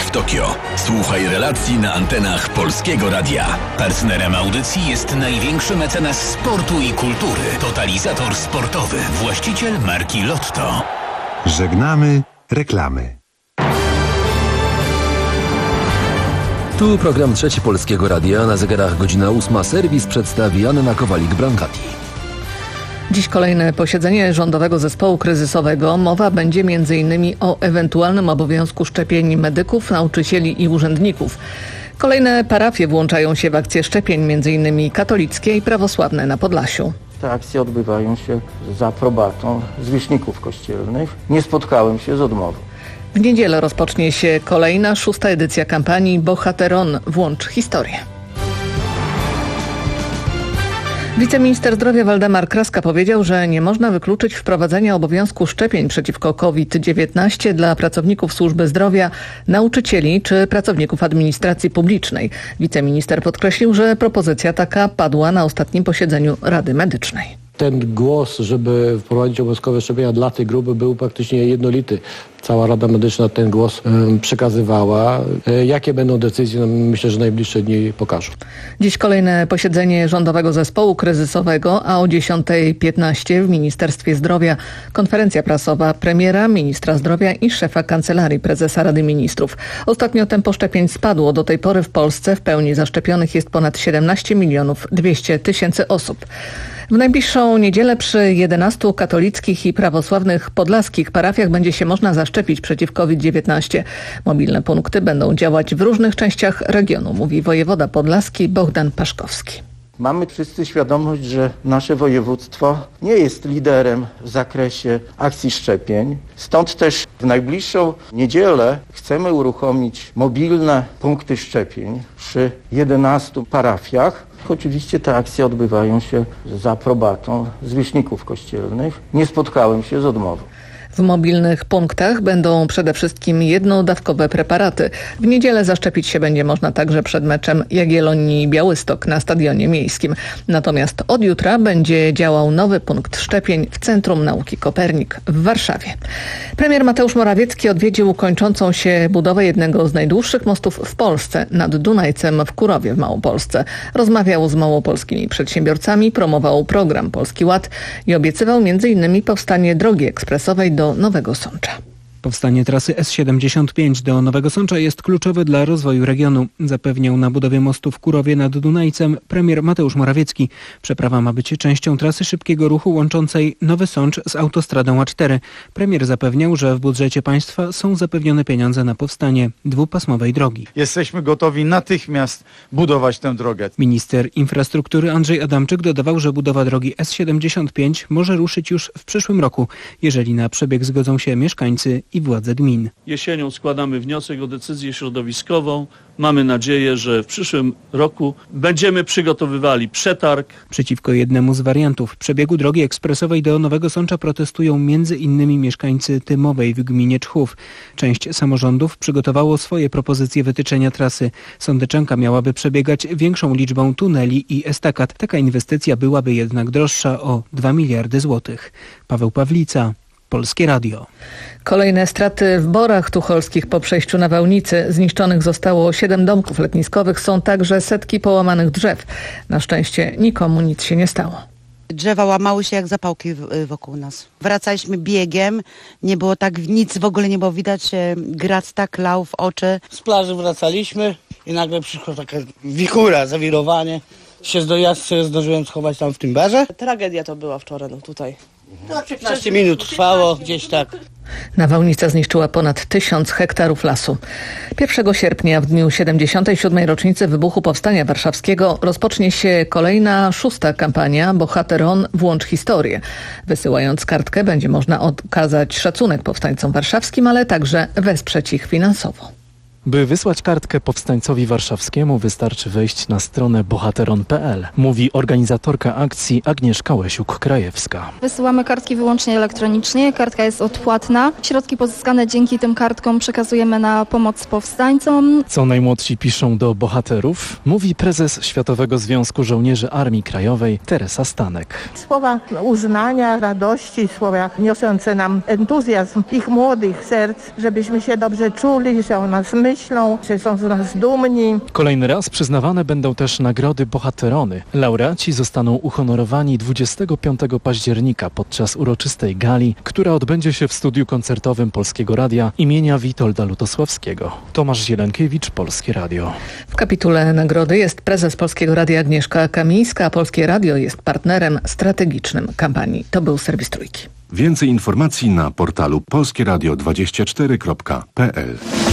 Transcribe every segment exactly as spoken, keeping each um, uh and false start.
w Tokio. Słuchaj relacji na antenach Polskiego Radia. Partnerem audycji jest największy mecenas sportu i kultury. Totalizator sportowy. Właściciel marki Lotto. Żegnamy reklamy. Tu program Trzeci Polskiego Radia. Na zegarach godzina ósma. Serwis przedstawi Anna Kowalik-Brankati. Dziś kolejne posiedzenie Rządowego Zespołu Kryzysowego. Mowa będzie między innymi o ewentualnym obowiązku szczepień medyków, nauczycieli i urzędników. Kolejne parafie włączają się w akcję szczepień, między innymi katolickie i prawosławne na Podlasiu. Te akcje odbywają się z aprobatą zwierzchników kościelnych. Nie spotkałem się z odmową. W niedzielę rozpocznie się kolejna, szósta edycja kampanii Bohateron. Włącz historię. Wiceminister zdrowia Waldemar Kraska powiedział, że nie można wykluczyć wprowadzenia obowiązku szczepień przeciwko kowid dziewiętnaście dla pracowników służby zdrowia, nauczycieli czy pracowników administracji publicznej. Wiceminister podkreślił, że propozycja taka padła na ostatnim posiedzeniu Rady Medycznej. Ten głos, żeby wprowadzić obowiązkowe szczepienia dla tej grupy, był praktycznie jednolity. Cała Rada Medyczna ten głos y, przekazywała. Y, jakie będą decyzje, no, myślę, że najbliższe dni pokażą. Dziś kolejne posiedzenie Rządowego Zespołu Kryzysowego, a o dziesiątej piętnaście w Ministerstwie Zdrowia konferencja prasowa premiera, ministra zdrowia i szefa Kancelarii Prezesa Rady Ministrów. Ostatnio tempo szczepień spadło. Do tej pory w Polsce w pełni zaszczepionych jest ponad siedemnaście milionów dwieście tysięcy osób. W najbliższą niedzielę przy jedenastu katolickich i prawosławnych podlaskich parafiach będzie się można zaszczepić przeciw kowid dziewiętnaście. Mobilne punkty będą działać w różnych częściach regionu, mówi wojewoda podlaski Bogdan Paszkowski. Mamy wszyscy świadomość, że nasze województwo nie jest liderem w zakresie akcji szczepień. Stąd też w najbliższą niedzielę chcemy uruchomić mobilne punkty szczepień przy jedenastu parafiach. Oczywiście te akcje odbywają się z aprobatą zwierzchników kościelnych. Nie spotkałem się z odmową. W mobilnych punktach będą przede wszystkim jednodawkowe preparaty. W niedzielę zaszczepić się będzie można także przed meczem Jagiellonii-Białystok na Stadionie Miejskim. Natomiast od jutra będzie działał nowy punkt szczepień w Centrum Nauki Kopernik w Warszawie. Premier Mateusz Morawiecki odwiedził kończącą się budowę jednego z najdłuższych mostów w Polsce nad Dunajcem w Kurowie w Małopolsce. Rozmawiał z małopolskimi przedsiębiorcami, promował program Polski Ład i obiecywał między innymi powstanie drogi ekspresowej do Nowego Sącza. Powstanie trasy S siedemdziesiąt pięć do Nowego Sącza jest kluczowe dla rozwoju regionu. Zapewniał na budowie mostu w Kurowie nad Dunajcem premier Mateusz Morawiecki. Przeprawa ma być częścią trasy szybkiego ruchu łączącej Nowy Sącz z autostradą A cztery. Premier zapewniał, że w budżecie państwa są zapewnione pieniądze na powstanie dwupasmowej drogi. Jesteśmy gotowi natychmiast budować tę drogę. Minister infrastruktury Andrzej Adamczyk dodawał, że budowa drogi S siedemdziesiąt pięć może ruszyć już w przyszłym roku, jeżeli na przebieg zgodzą się mieszkańcy i władze gmin. Jesienią składamy wniosek o decyzję środowiskową. Mamy nadzieję, że w przyszłym roku będziemy przygotowywali przetarg. Przeciwko jednemu z wariantów przebiegu drogi ekspresowej do Nowego Sącza protestują między innymi mieszkańcy Tymowej w gminie Czchów. Część samorządów przygotowało swoje propozycje wytyczenia trasy. Sądeczanka miałaby przebiegać większą liczbą tuneli i estakad. Taka inwestycja byłaby jednak droższa o dwa miliardy złotych. Paweł Pawlica, Polskie Radio. Kolejne straty w Borach Tucholskich po przejściu nawałnicy. Zniszczonych zostało siedem domków letniskowych. Są także setki połamanych drzew. Na szczęście nikomu nic się nie stało. Drzewa łamały się jak zapałki wokół nas. Wracaliśmy biegiem, nie było tak, nic w ogóle nie było widać, grac tak lał w oczy. Z plaży wracaliśmy i nagle przyszła taka wichura, zawirowanie. Się zdojazd, zdążyłem schować tam w tym barze. Tragedia to była wczoraj, no tutaj. No, piętnaście minut trwało, gdzieś tak. Nawałnica zniszczyła ponad tysiąc hektarów lasu. pierwszego sierpnia, w dniu siedemdziesiątej siódmej rocznicy wybuchu Powstania Warszawskiego, rozpocznie się kolejna, szósta kampania Bohateron. Włącz historię. Wysyłając kartkę będzie można okazać szacunek powstańcom warszawskim, ale także wesprzeć ich finansowo. By wysłać kartkę powstańcowi warszawskiemu, wystarczy wejść na stronę bohateron kropka p l, mówi organizatorka akcji Agnieszka Łesiuk-Krajewska. Wysyłamy kartki wyłącznie elektronicznie, kartka jest odpłatna. Środki pozyskane dzięki tym kartkom przekazujemy na pomoc powstańcom. Co najmłodsi piszą do bohaterów, mówi prezes Światowego Związku Żołnierzy Armii Krajowej Teresa Stanek. Słowa uznania, radości, słowa niosące nam entuzjazm ich młodych serc, żebyśmy się dobrze czuli, że o nas myśli. myślą, czy są z nas dumni. Kolejny raz przyznawane będą też nagrody Bohaterony. Laureaci zostaną uhonorowani dwudziestego piątego października podczas uroczystej gali, która odbędzie się w studiu koncertowym Polskiego Radia imienia Witolda Lutosławskiego. Tomasz Zielenkiewicz, Polskie Radio. W kapitule nagrody jest prezes Polskiego Radia Agnieszka Kamińska, a Polskie Radio jest partnerem strategicznym kampanii. To był serwis Trójki. Więcej informacji na portalu polskieradio dwadzieścia cztery kropka p l.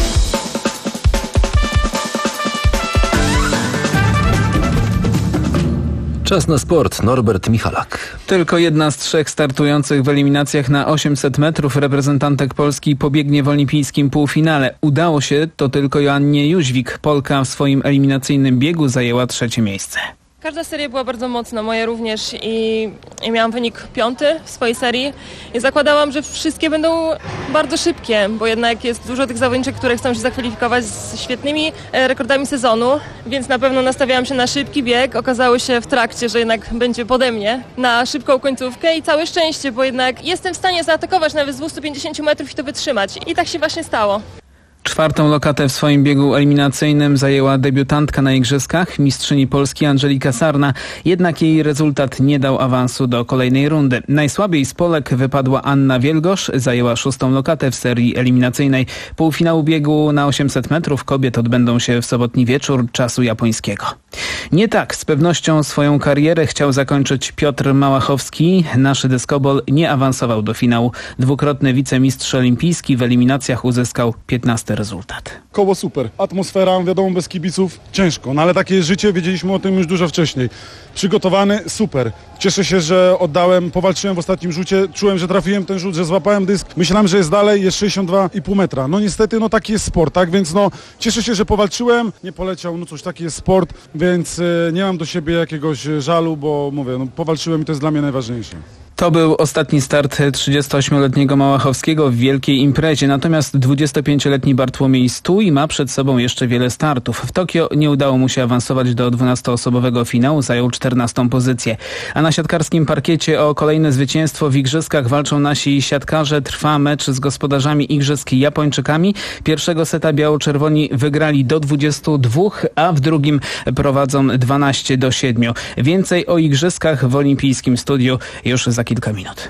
Czas na sport. Norbert Michalak. Tylko jedna z trzech startujących w eliminacjach na osiemset metrów reprezentantek Polski pobiegnie w olimpijskim półfinale. Udało się to tylko Joannie Jóźwik. Polka w swoim eliminacyjnym biegu zajęła trzecie miejsce. Każda seria była bardzo mocna, moja również i, i miałam wynik piąty w swojej serii i zakładałam, że wszystkie będą bardzo szybkie, bo jednak jest dużo tych zawodniczek, które chcą się zakwalifikować z świetnymi e, rekordami sezonu, więc na pewno nastawiałam się na szybki bieg. Okazało się w trakcie, że jednak będzie pode mnie na szybką końcówkę i całe szczęście, bo jednak jestem w stanie zaatakować nawet z dwieście pięćdziesiąt metrów i to wytrzymać. I tak się właśnie stało. Czwartą lokatę w swoim biegu eliminacyjnym zajęła debiutantka na igrzyskach, mistrzyni Polski Angelika Sarna, jednak jej rezultat nie dał awansu do kolejnej rundy. Najsłabiej z Polek wypadła Anna Wielgosz, zajęła szóstą lokatę w serii eliminacyjnej. Półfinału biegu na osiemset metrów kobiet odbędą się w sobotni wieczór czasu japońskiego. Nie tak z pewnością swoją karierę chciał zakończyć Piotr Małachowski. Nasz dyskobol nie awansował do finału. Dwukrotny wicemistrz olimpijski w eliminacjach uzyskał piętnasty rezultat. Koło super. Atmosfera, wiadomo, bez kibiców ciężko, no ale takie jest życie, wiedzieliśmy o tym już dużo wcześniej. Przygotowany, super. Cieszę się, że oddałem, powalczyłem w ostatnim rzucie, czułem, że trafiłem ten rzut, że złapałem dysk. Myślałem, że jest dalej, jest sześćdziesiąt dwa i pół metra. No niestety, no taki jest sport, tak? Więc no cieszę się, że powalczyłem, nie poleciał, no cóż, taki jest sport, więc y, nie mam do siebie jakiegoś żalu, bo mówię, no powalczyłem i to jest dla mnie najważniejsze. To był ostatni start trzydziestoośmioletniego Małachowskiego w wielkiej imprezie, natomiast dwudziestopięcioletni Bartłomiej Stój ma przed sobą jeszcze wiele startów. W Tokio nie udało mu się awansować do dwunastoosobowego finału, zajął czternastą pozycję. A na siatkarskim parkiecie o kolejne zwycięstwo w igrzyskach walczą nasi siatkarze. Trwa mecz z gospodarzami igrzysk Japończykami. Pierwszego seta biało-czerwoni wygrali do dwudziestu dwóch, a w drugim prowadzą dwanaście do siedmiu. Więcej o igrzyskach w olimpijskim studiu już za kilka minut.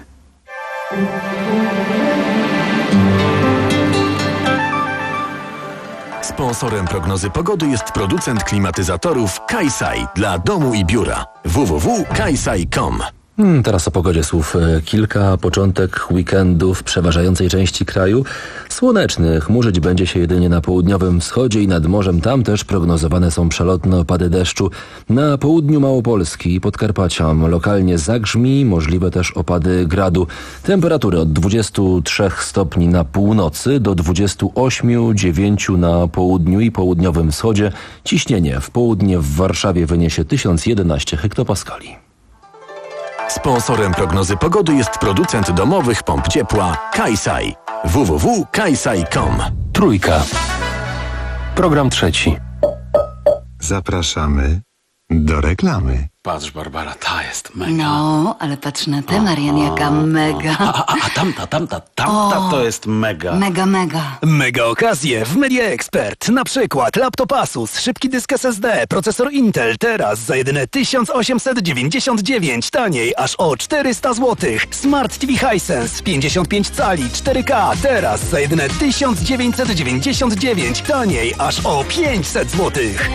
Sponsorem prognozy pogody jest producent klimatyzatorów Kaisai dla domu i biura. w w w kropka kaisai kropka com. Hmm, teraz o pogodzie słów kilka. Początek weekendu w przeważającej części kraju słoneczny. Chmurzyć będzie się jedynie na południowym wschodzie i nad morzem. Tam też prognozowane są przelotne opady deszczu. Na południu Małopolski i Podkarpacia lokalnie zagrzmi, możliwe też opady gradu. Temperatury od dwudziestu trzech stopni na północy do dwudziestu ośmiu dziewięciu na południu i południowym wschodzie. Ciśnienie w południe w Warszawie wyniesie tysiąc jedenaście hektopaskali. Sponsorem prognozy pogody jest producent domowych pomp ciepła Kaisai. w w w kropka kaisai kropka com. Trójka. Program trzeci. Zapraszamy do reklamy. Patrz, Barbara, ta jest mega. No, ale patrz na tę, Marian, jaka mega. A, a, a tamta, tamta, tamta O, to jest mega. Mega, mega. Mega okazje w Media Expert. Na przykład laptop Asus, szybki dysk S S D, procesor Intel teraz za jedyne tysiąc osiemset dziewięćdziesiąt dziewięć, taniej aż o czterysta złotych. Smart T V Hisense pięćdziesiąt pięć cali cztery K teraz za jedyne tysiąc dziewięćset dziewięćdziesiąt dziewięć, taniej aż o pięćset złotych.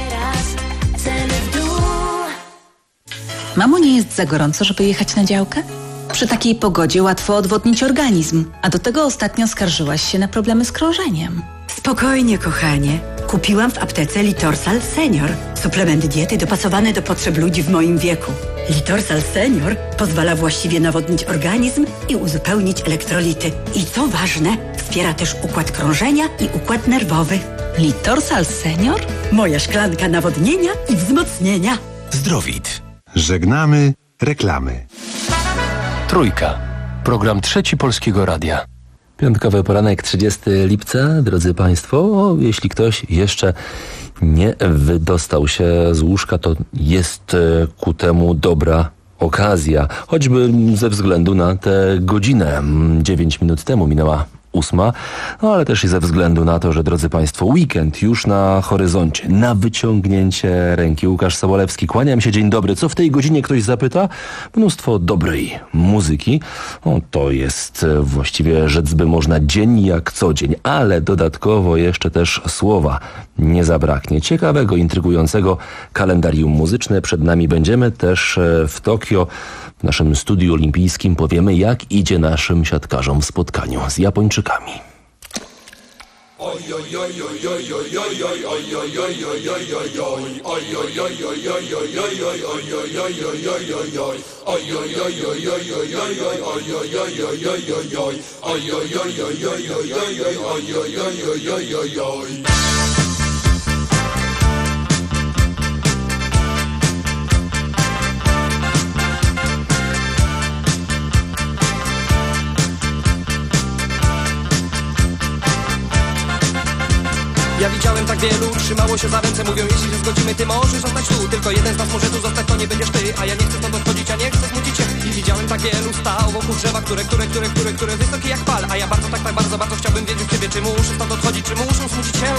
Mamo, nie jest za gorąco, żeby jechać na działkę? Przy takiej pogodzie łatwo odwodnić organizm, a do tego ostatnio skarżyłaś się na problemy z krążeniem. Spokojnie, kochanie. Kupiłam w aptece Litorsal Senior. Suplement diety dopasowany do potrzeb ludzi w moim wieku. Litorsal Senior pozwala właściwie nawodnić organizm i uzupełnić elektrolity. I co ważne, wspiera też układ krążenia i układ nerwowy. Litorsal Senior? Moja szklanka nawodnienia i wzmocnienia. Zdrowit. Żegnamy reklamy. Trójka. Program trzeci Polskiego Radia. Piątkowy poranek trzydziestego lipca, drodzy Państwo. O, jeśli ktoś jeszcze nie wydostał się z łóżka, to jest ku temu dobra okazja. Choćby ze względu na tę godzinę. Dziewięć minut temu minęła ósma, no ale też i ze względu na to, że, drodzy Państwo, weekend już na horyzoncie, na wyciągnięcie ręki. Łukasz Sobolewski, kłaniam się, dzień dobry. Co w tej godzinie ktoś zapyta? Mnóstwo dobrej muzyki. O, to jest właściwie, rzec by można, dzień jak co dzień, ale dodatkowo jeszcze też słowa nie zabraknie. Ciekawego, intrygującego kalendarium muzyczne przed nami. Będziemy też w Tokio, w naszym studiu olimpijskim, powiemy, jak idzie naszym siatkarzom w spotkaniu z Japończykami. Ja widziałem tak wielu, trzymało się za ręce, mówią, jeśli się zgodzimy, ty możesz zostać tu. Tylko jeden z nas może tu zostać, to nie będziesz ty, a ja nie chcę stąd odchodzić, a nie chcę smucić się. I widziałem tak wielu, stał wokół drzewa, które, które, które, które, które wysokie jak fal. A ja bardzo, tak, tak bardzo, bardzo chciałbym wiedzieć ciebie, czy muszę stąd odchodzić, czy muszą smucić się.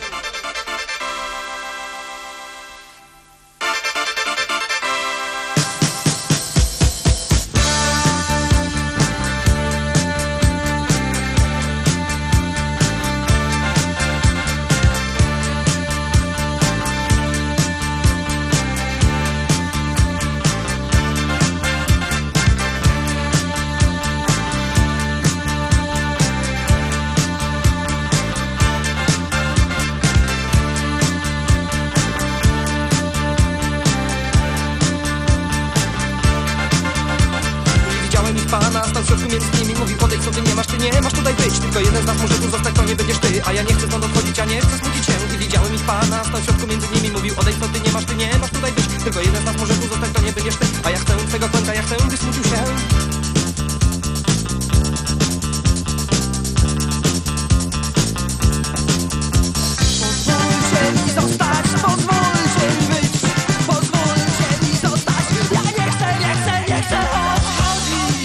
Tylko jeden z nas może tu zostać, to nie będziesz ty, a ja nie chcę stąd odchodzić, a nie chcę smucić się. I widziałem ich pana, stał w środku między nimi, mówił, odejdź, to ty nie masz, ty nie masz tutaj być. Tylko jeden z nas może tu zostać, to nie będziesz ty, a ja chcę twego końca, ja chcę, by smucił się. Pozwólcie mi zostać, pozwólcie mi być, pozwólcie mi zostać, ja nie chcę, nie chcę, nie chcę odchodzić.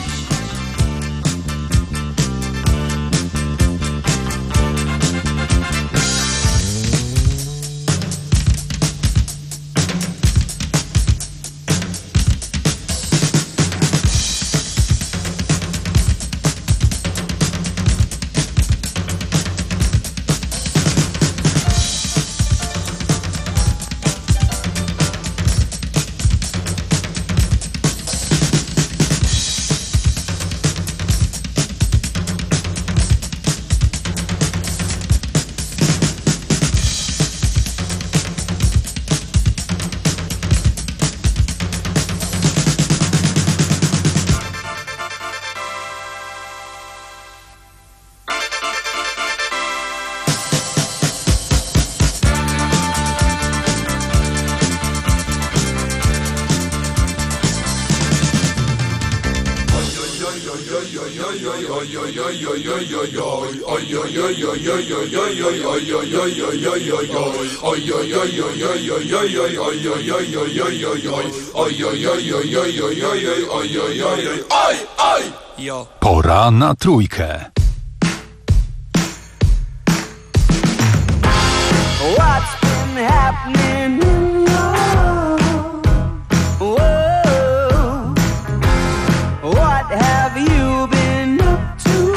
Pora na trójkę. What's been happening? Whoa. What have you been up to?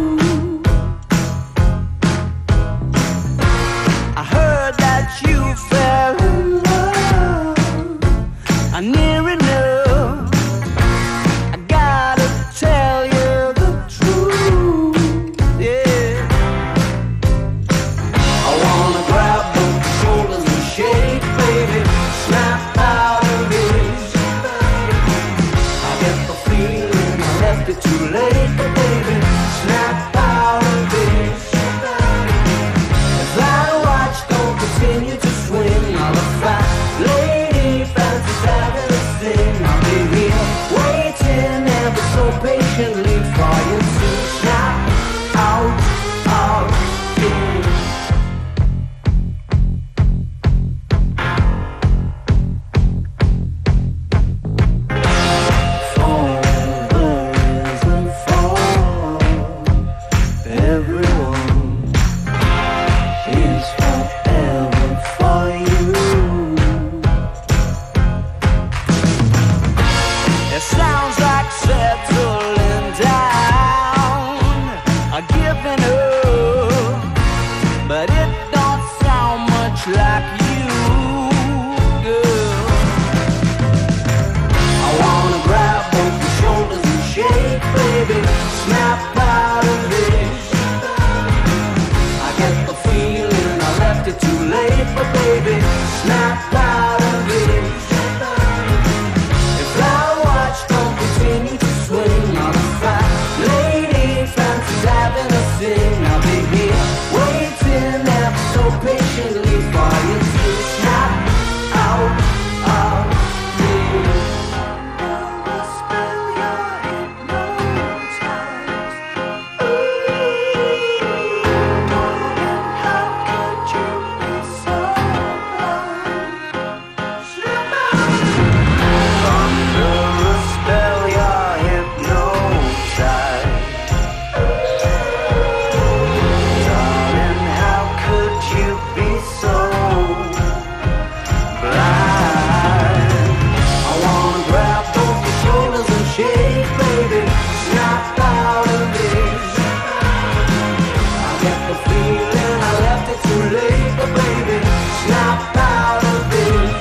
I heard that you fell in love. I'm near enough. I gotta tell you the truth. Yeah. I wanna grab both shoulders and shake, baby. Snap out of it. I get the feeling I left it too late, but baby, snap out of it. If that watch don't continue to swing, I'll a fat lady fancies having a thing. I'll be here waiting ever so patiently for you to snap out of it. Fall, birds and fall. much like you, girl. I wanna grab both your shoulders and shake, baby, snap out of this. I get the feeling I left it too late, but baby, snap out of this. If our watch don't continue to swing on a fat lady, fancy's having a thing, I'll be here waiting ever so patiently for you to snap out of this. Spell your hypnotized. How could you be so under a spell, you're hypnotized. Darling, how could you be so blind? I wanna grab both your shoulders and shake, baby, snap out of this. I get the feeling I left it too late, but baby, snap out of this.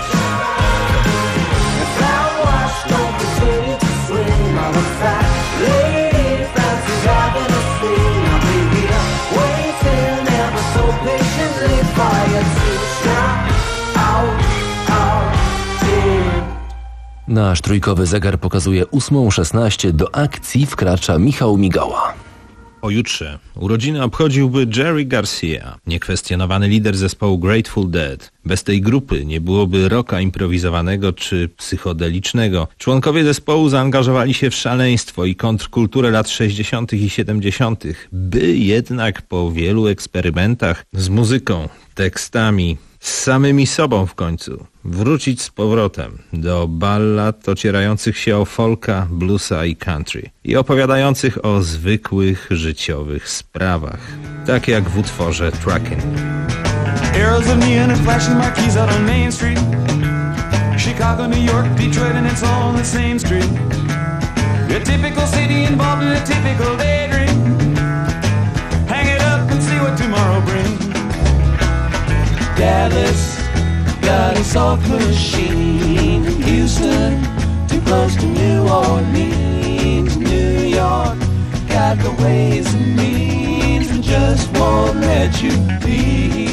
If that watch don't continue to swing on a fat lady, fancy's having a thing, I'll be here waiting ever so patiently for you to snap out of this. Nasz trójkowy zegar pokazuje ósmą szesnaście. Do akcji wkracza Michał Migała. Pojutrze urodziny obchodziłby Jerry Garcia, niekwestionowany lider zespołu Grateful Dead. Bez tej grupy nie byłoby rocka improwizowanego czy psychodelicznego. Członkowie zespołu zaangażowali się w szaleństwo i kontrkulturę lat sześćdziesiątych i siedemdziesiątych, by jednak po wielu eksperymentach z muzyką, tekstami, z samymi sobą w końcu wrócić z powrotem do ballad ocierających się o folka, bluesa i country i opowiadających o zwykłych życiowych sprawach, tak jak w utworze Truckin'. Arrows of neon and flashing marquees out on Main Street. Chicago, New York, Detroit, and it's all on the same street. A typical city involved in a typical daydream. Hang it up and see what tomorrow brings. Dallas got a soft machine. Houston, too close to New Orleans. New York got the ways and means and just won't let you be.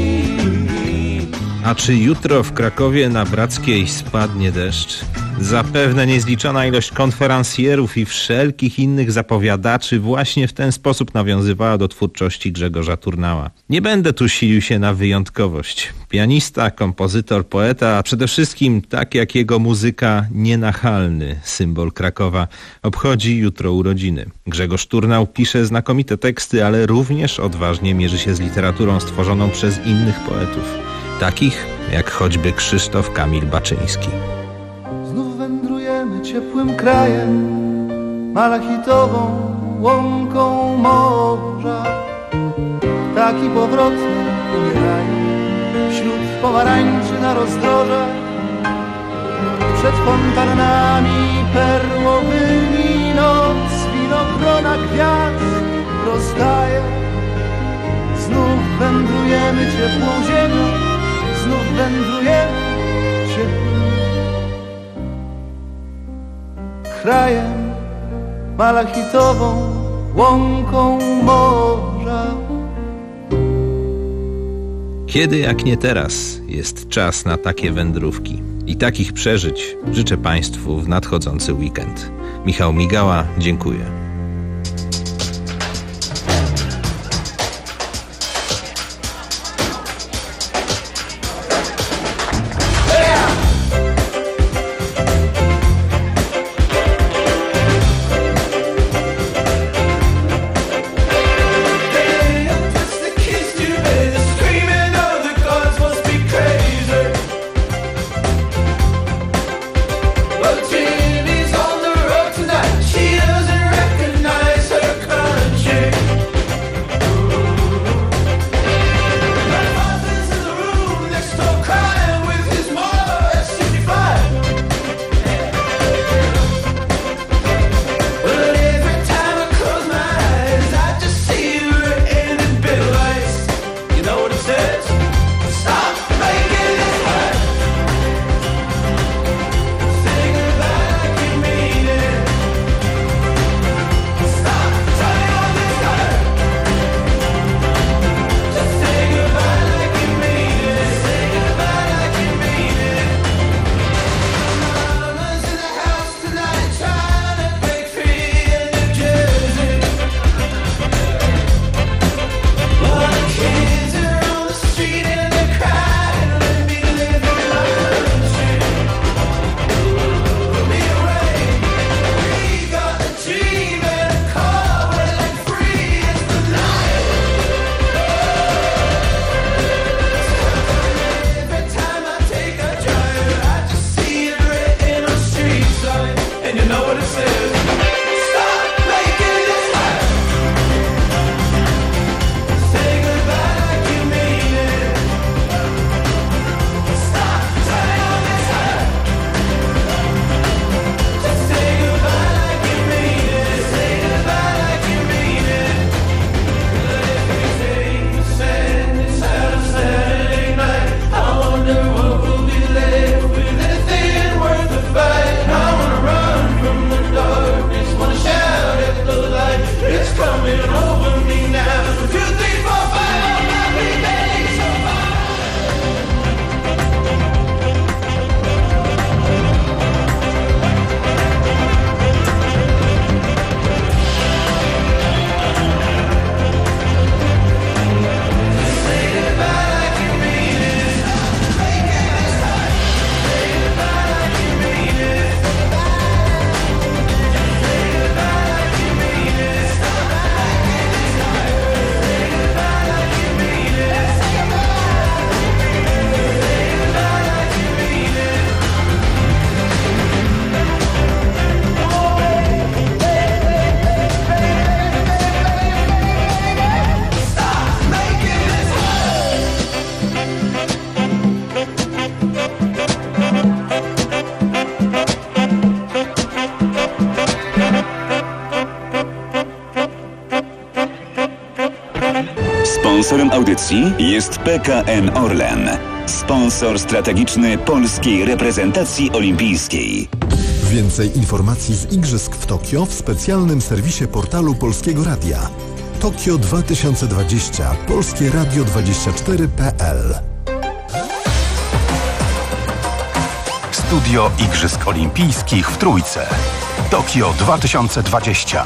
A czy jutro w Krakowie na Brackiej spadnie deszcz? Zapewne niezliczona ilość konferencjerów i wszelkich innych zapowiadaczy właśnie w ten sposób nawiązywała do twórczości Grzegorza Turnała. Nie będę tu silił się na wyjątkowość. Pianista, kompozytor, poeta, a przede wszystkim, tak jak jego muzyka, nienachalny symbol Krakowa, obchodzi jutro urodziny. Grzegorz Turnał pisze znakomite teksty, ale również odważnie mierzy się z literaturą stworzoną przez innych poetów, takich jak choćby Krzysztof Kamil Baczyński. Znów wędrujemy ciepłym krajem, malachitową łąką morza. Taki powrotny umierają wśród pomarańczy na rozdrożach. Przed fontannami perłowymi noc winogrona gwiazd rozdaje. Znów wędrujemy ciepłą ziemią, znów wędrujemy ciepłym krajem, malachitową łąką morza. Kiedy jak nie teraz jest czas na takie wędrówki i takich przeżyć życzę Państwu w nadchodzący weekend. Michał Migała, dziękuję. But Jimmy's on the road tonight. She doesn't reckon Sponsorem audycji jest P K N Orlen, sponsor strategiczny polskiej reprezentacji olimpijskiej. Więcej informacji z Igrzysk w Tokio w specjalnym serwisie portalu Polskiego Radia. Tokio dwa tysiące dwadzieścia. Polskie Radio dwadzieścia cztery kropka p l. Studio Igrzysk Olimpijskich w Trójce. Tokio dwa tysiące dwadzieścia.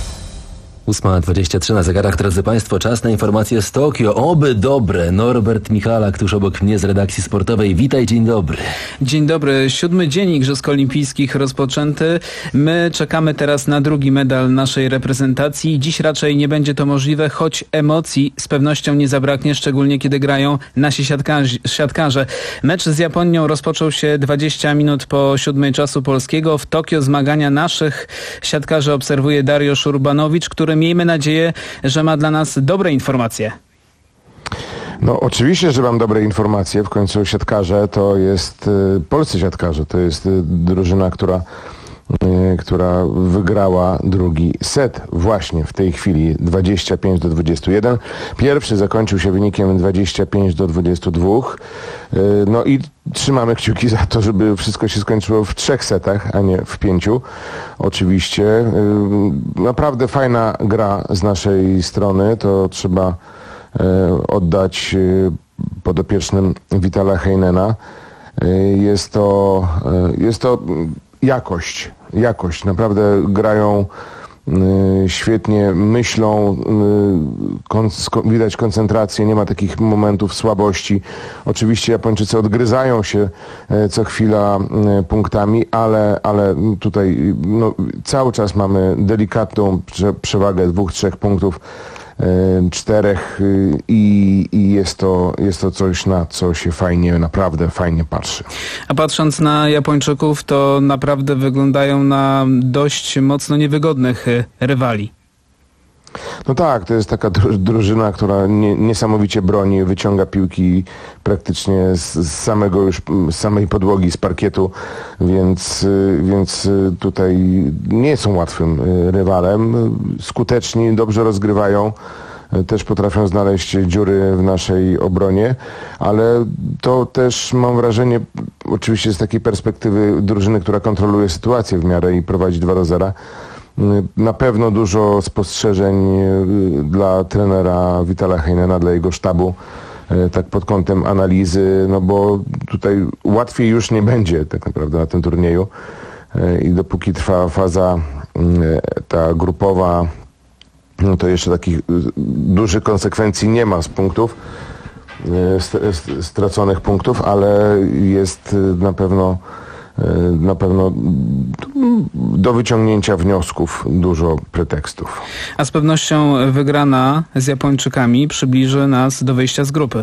ósma dwadzieścia trzy na zegarach, drodzy Państwo, czas na informacje z Tokio. Oby dobre. Norbert Michalak tuż obok mnie z redakcji sportowej. Witaj, dzień dobry. Dzień dobry. Siódmy dzień Igrzysk Olimpijskich rozpoczęty. My czekamy teraz na drugi medal naszej reprezentacji. Dziś raczej nie będzie to możliwe, choć emocji z pewnością nie zabraknie, szczególnie kiedy grają nasi siatkarze. siatkarze. Mecz z Japonią rozpoczął się dwadzieścia minut po siódmej czasu polskiego. W Tokio zmagania naszych siatkarzy obserwuje Dariusz Urbanowicz, który miejmy nadzieję, że ma dla nas dobre informacje. No oczywiście, że mam dobre informacje. W końcu siatkarze to jest y, polscy siatkarze. To jest y, drużyna, która, y, która wygrała drugi set właśnie w tej chwili dwadzieścia pięć do dwudziestu jeden. Pierwszy zakończył się wynikiem dwadzieścia pięć do dwudziestu dwóch. Y, no i trzymamy kciuki za to, żeby wszystko się skończyło w trzech setach, a nie w pięciu. Oczywiście. Y, naprawdę fajna gra z naszej strony. To trzeba oddać podopiecznym Vitala Heinena. Jest to, jest to jakość, jakość. Naprawdę grają świetnie, myślą, widać koncentrację, nie ma takich momentów słabości. Oczywiście Japończycy odgryzają się co chwila punktami, ale, ale tutaj no, cały czas mamy delikatną przewagę dwóch, trzech punktów, czterech i, i jest to, jest to coś, na co się fajnie, naprawdę fajnie patrzy. A patrząc na Japończyków, to naprawdę wyglądają na dość mocno niewygodnych rywali. No tak, to jest taka drużyna, która nie, niesamowicie broni, wyciąga piłki praktycznie z, z samego już, z samej podłogi, z parkietu, więc, więc tutaj nie są łatwym rywalem. Skuteczni, dobrze rozgrywają, też potrafią znaleźć dziury w naszej obronie, ale to też mam wrażenie, oczywiście z takiej perspektywy drużyny, która kontroluje sytuację w miarę i prowadzi dwa do zera, na pewno dużo spostrzeżeń dla trenera Vitala Heinena, dla jego sztabu, tak pod kątem analizy, no bo tutaj łatwiej już nie będzie tak naprawdę na tym turnieju i dopóki trwa faza ta grupowa, no to jeszcze takich dużych konsekwencji nie ma z punktów, straconych punktów, ale jest na pewno na pewno do wyciągnięcia wniosków dużo pretekstów. A z pewnością wygrana z Japończykami przybliży nas do wyjścia z grupy.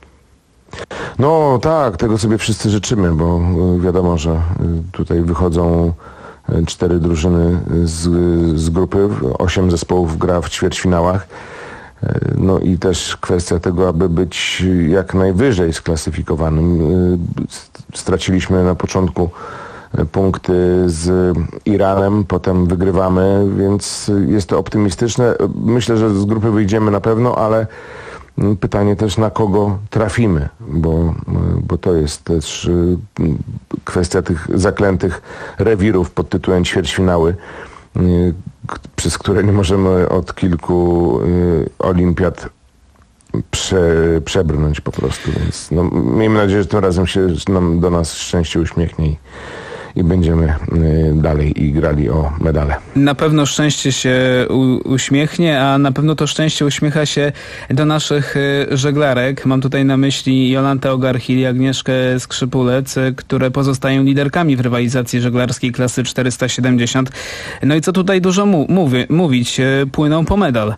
No tak, tego sobie wszyscy życzymy, bo wiadomo, że tutaj wychodzą cztery drużyny z, z grupy, osiem zespołów gra w ćwierćfinałach. No i też kwestia tego, aby być jak najwyżej sklasyfikowanym. Straciliśmy na początku punkty z Iranem, potem wygrywamy, więc jest to optymistyczne. Myślę, że z grupy wyjdziemy na pewno, ale pytanie też, na kogo trafimy, bo, bo to jest też kwestia tych zaklętych rewirów pod tytułem ćwierćfinały, przez które nie możemy od kilku y, olimpiad prze, przebrnąć po prostu. Więc no, miejmy nadzieję, że tym razem się nam, do nas szczęście uśmiechnie i, i będziemy y, dalej i grali o medale. Na pewno szczęście się u, uśmiechnie, a na pewno to szczęście uśmiecha się do naszych y, żeglarek. Mam tutaj na myśli Jolantę Ogarchil i Agnieszkę Skrzypulec, y, które pozostają liderkami w rywalizacji żeglarskiej klasy czterysta siedemdziesiąt. No i co tutaj dużo mu, mówi, mówić, y, płyną po medal.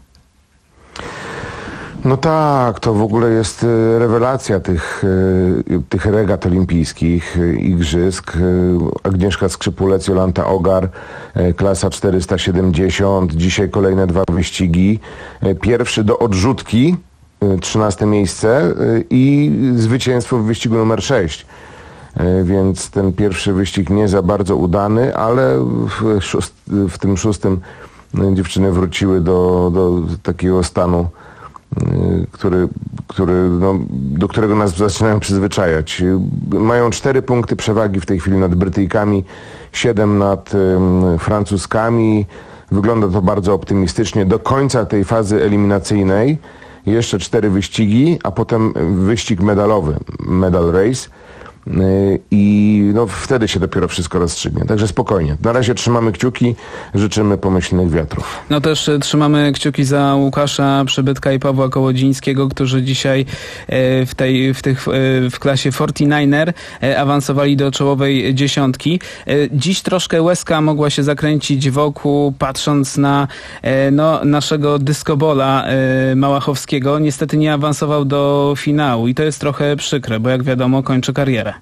No tak, to w ogóle jest rewelacja tych, tych regat olimpijskich, igrzysk. Agnieszka Skrzypulec, Jolanta Ogar, klasa czterysta siedemdziesiąt, dzisiaj kolejne dwa wyścigi. Pierwszy do odrzutki, trzynaste miejsce i zwycięstwo w wyścigu numer sześć. Więc ten pierwszy wyścig nie za bardzo udany, ale w, szóst, w tym szóstym dziewczyny wróciły do, do takiego stanu który, który, no, do którego nas zaczynają przyzwyczajać. Mają cztery punkty przewagi w tej chwili nad Brytyjkami, siedem nad um, Francuzkami. Wygląda to bardzo optymistycznie. Do końca tej fazy eliminacyjnej jeszcze cztery wyścigi, a potem wyścig medalowy, medal race. I no, wtedy się dopiero wszystko rozstrzygnie. Także spokojnie. Na razie trzymamy kciuki, życzymy pomyślnych wiatrów. No też trzymamy kciuki za Łukasza Przybytka i Pawła Kołodzińskiego, którzy dzisiaj w tej, w tych, w klasie forty-niner awansowali do czołowej dziesiątki. Dziś troszkę łezka mogła się zakręcić wokół, patrząc na no, naszego dyskobola Małachowskiego. Niestety nie awansował do finału i to jest trochę przykre, bo jak wiadomo kończy karierę.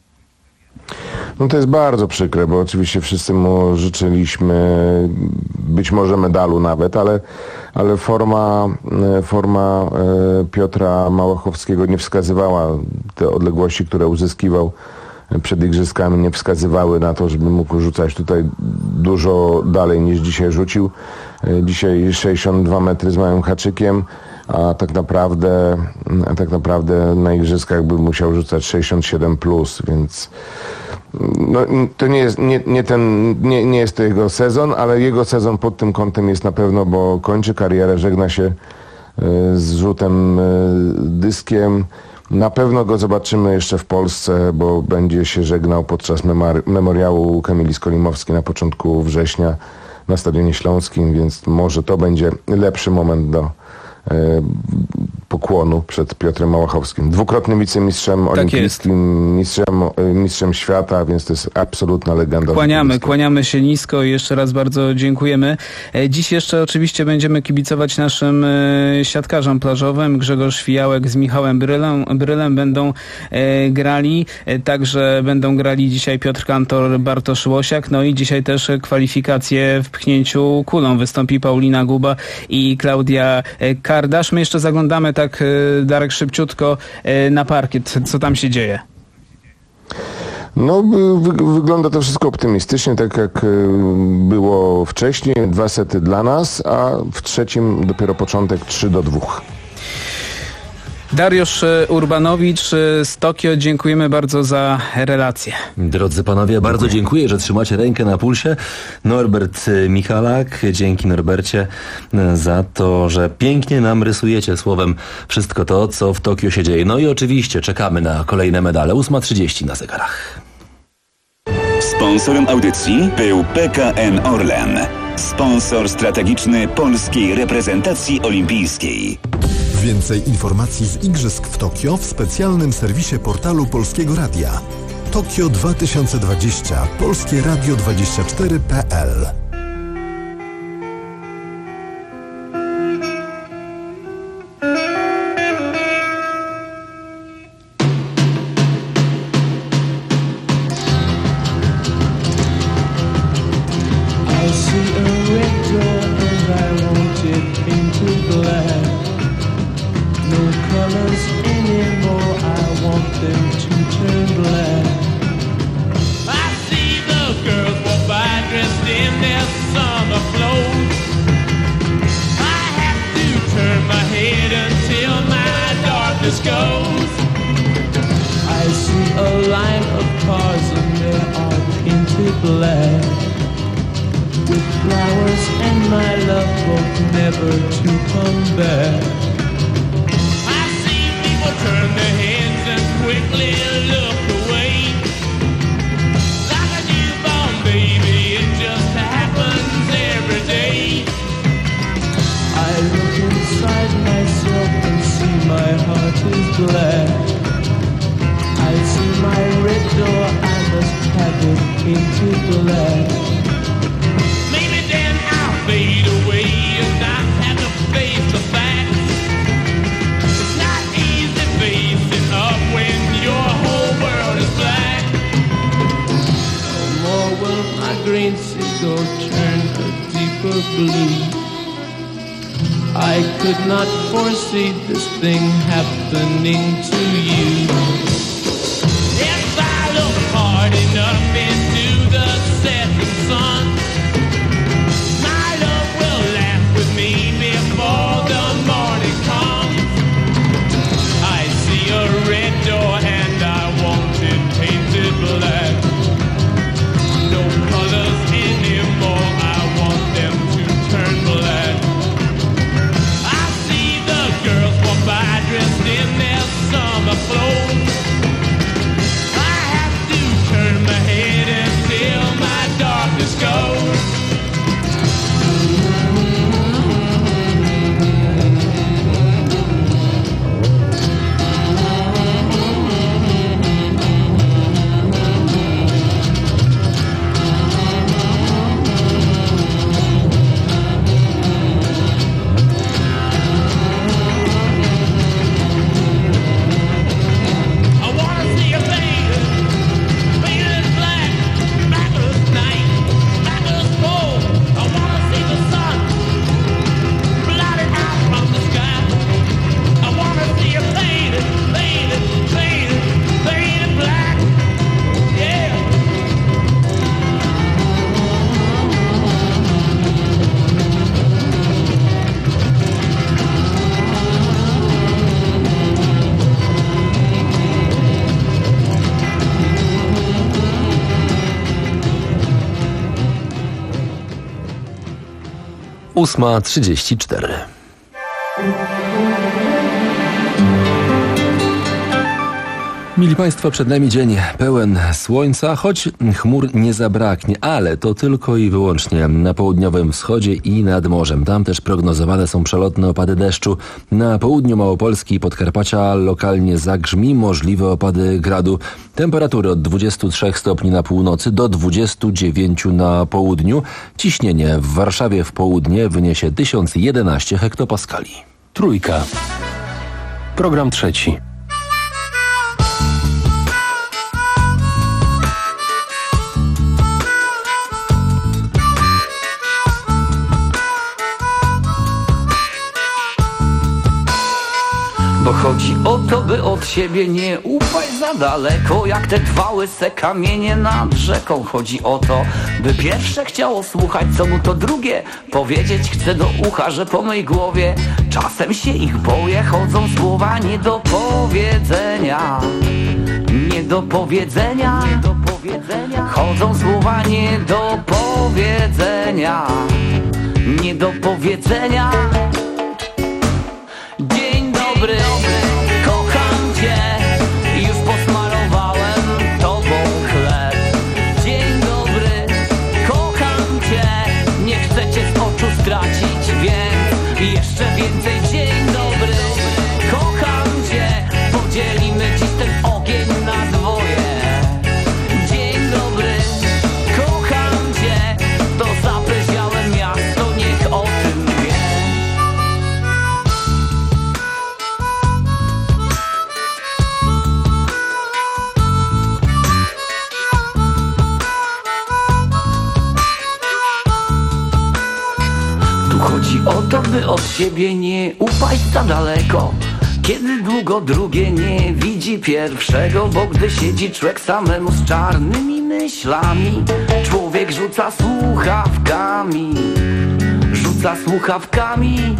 No to jest bardzo przykre, bo oczywiście wszyscy mu życzyliśmy być może medalu nawet, ale, ale forma, forma Piotra Małachowskiego nie wskazywała, te odległości, które uzyskiwał przed igrzyskami, nie wskazywały na to, żeby mógł rzucać tutaj dużo dalej niż dzisiaj rzucił. Dzisiaj sześćdziesiąt dwa metry z małym haczykiem, a tak naprawdę, a tak naprawdę na igrzyskach by musiał rzucać sześćdziesiąt siedem plus, więc no, to nie jest, nie, nie, ten, nie, nie jest to jego sezon, ale jego sezon pod tym kątem jest na pewno, bo kończy karierę, żegna się z rzutem dyskiem. Na pewno go zobaczymy jeszcze w Polsce, bo będzie się żegnał podczas memori- memoriału Kamili Skolimowskiej na początku września na Stadionie Śląskim, więc może to będzie lepszy moment do e, pokłonu przed Piotrem Małachowskim. Dwukrotnym wicemistrzem tak olimpijskim, mistrzem, mistrzem świata, więc to jest absolutna legenda. Kłaniamy, kłaniamy się nisko i jeszcze raz bardzo dziękujemy. Dziś jeszcze oczywiście będziemy kibicować naszym siatkarzom plażowym. Grzegorz Fijałek z Michałem Brylem, Brylem będą e, grali. E, także będą grali dzisiaj Piotr Kantor, Bartosz Łosiak. No i dzisiaj też kwalifikacje w pchnięciu kulą. Wystąpi Paulina Guba i Klaudia Kardasz. My jeszcze zaglądamy tak, Darek, szybciutko na parkiet. Co tam się dzieje? No, wy, wygląda to wszystko optymistycznie, tak jak było wcześniej. Dwa sety dla nas, a w trzecim dopiero początek trzy do dwóch. Dariusz Urbanowicz z Tokio, dziękujemy bardzo za relację. Drodzy panowie, bardzo dziękuję, że trzymacie rękę na pulsie. Norbert Michalak, dzięki Norbercie za to, że pięknie nam rysujecie słowem wszystko to, co w Tokio się dzieje. No i oczywiście czekamy na kolejne medale. ósma trzydzieści na zegarach. Sponsorem audycji był P K N Orlen, sponsor strategiczny polskiej reprezentacji olimpijskiej. Więcej informacji z Igrzysk w Tokio w specjalnym serwisie portalu Polskiego Radia. Tokio dwa tysiące dwadzieścia, Polskie Radio dwadzieścia cztery kropka p l. My love will last with me before the morning comes. ósma trzydzieści cztery. Mili Państwo, przed nami dzień pełen słońca, choć chmur nie zabraknie, ale to tylko i wyłącznie na południowym wschodzie i nad morzem. Tam też prognozowane są przelotne opady deszczu. Na południu Małopolski i Podkarpacia lokalnie zagrzmi, możliwe opady gradu. Temperatury od dwudziestu trzech stopni na północy do dwudziestu dziewięciu na południu. Ciśnienie w Warszawie w południe wyniesie tysiąc jedenaście hektopaskali. Trójka. Program trzeci. Bo chodzi o to, by od siebie nie upaść za daleko, jak te dwa łyse kamienie nad rzeką. Chodzi o to, by pierwsze chciało słuchać, co mu to drugie powiedzieć chce do ucha, że po mej głowie czasem się ich boję. Chodzą słowa nie do powiedzenia, nie do powiedzenia, nie do powiedzenia. Chodzą słowa nie do powiedzenia, nie do powiedzenia. Dzień dobry, kocham cię, już posmarowałem tobą chleb. Dzień dobry, kocham cię, nie chcę cię z oczu stracić, więc jeszcze więcej. Dzień dobry, kocham cię, podzielimy dziś ten ogień na dwoje. Dzień dobry, kocham cię, to zapleziałe miasto, niech o tym wie. Chodzi o to, by od siebie nie upaść za daleko, kiedy długo drugie nie widzi pierwszego. Bo gdy siedzi człowiek samemu z czarnymi myślami, człowiek rzuca słuchawkami, rzuca słuchawkami.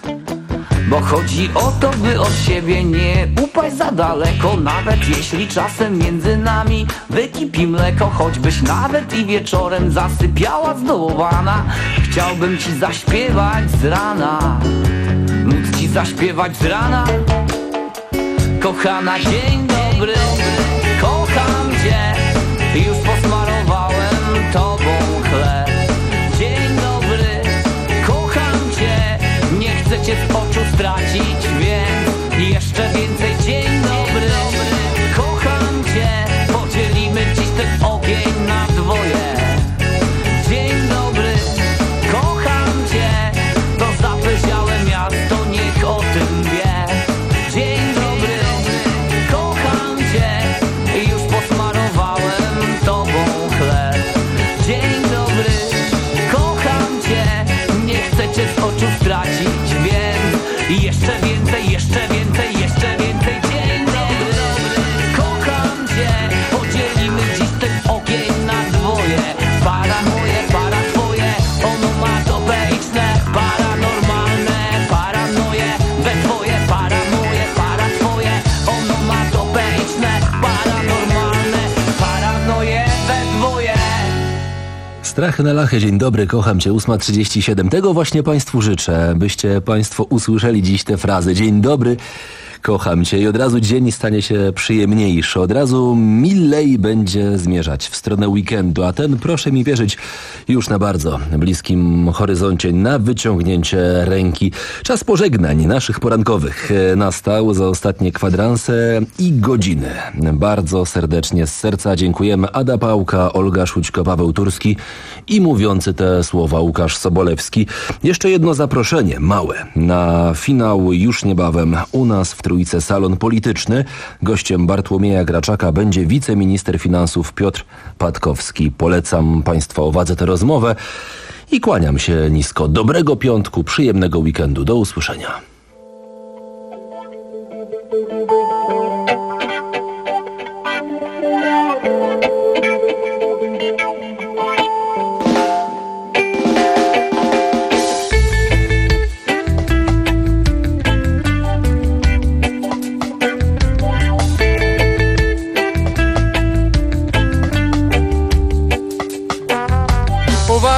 Bo chodzi o to, by od siebie nie upaść za daleko, nawet jeśli czasem między nami wykipi mleko. Choćbyś nawet i wieczorem zasypiała zdołowana, chciałbym ci zaśpiewać z rana, móc ci zaśpiewać z rana. Kochana, dzień dobry, kocham cię, już posmarowałem tobą chleb. Dzień dobry, kocham cię, nie chcę cię z oczu stracić, więc jeszcze więcej. Dzień dobry, kocham cię, podzielimy dziś ten ogień na dwoje. Dzień dobry, kocham cię, to zapleziałe miasto, niech o tym wie. Dzień dobry, kocham cię, już posmarowałem tobą chleb. Dzień dobry, kocham cię, nie chcę cię z oczu stracić, więc jeszcze więcej, jeszcze więcej, jeszcze więcej. Dzień dobry, kocham cię, podzielimy dziś ten ogień na dwoje. Para moje, para twoje, onomatopeyczne, paranormalne, paranoje, we dwoje. Para moje, para twoje, onomatopeyczne, paranormalne, paranoje, we dwoje. Strachy na lachę, dzień dobry, kocham cię, ósma trzydzieści siedem. Tego właśnie Państwu życzę, byście Państwo usłyszeli dziś te frazy. Dzień dobry, kocham cię, i od razu dzień stanie się przyjemniejszy, od razu milej będzie zmierzać w stronę weekendu, a ten, proszę mi wierzyć, już na bardzo bliskim horyzoncie, na wyciągnięcie ręki. Czas pożegnań naszych porankowych nastał za ostatnie kwadranse i godziny. Bardzo serdecznie z serca dziękujemy. Ada Pałka, Olga Szućko, Paweł Turski i mówiący te słowa Łukasz Sobolewski. Jeszcze jedno zaproszenie, małe, na finał już niebawem u nas w Trójce Salon Polityczny. Gościem Bartłomieja Graczaka będzie wiceminister finansów Piotr Patkowski. Polecam Państwa uwadze tę rozmowę i kłaniam się nisko. Dobrego piątku, przyjemnego weekendu. Do usłyszenia.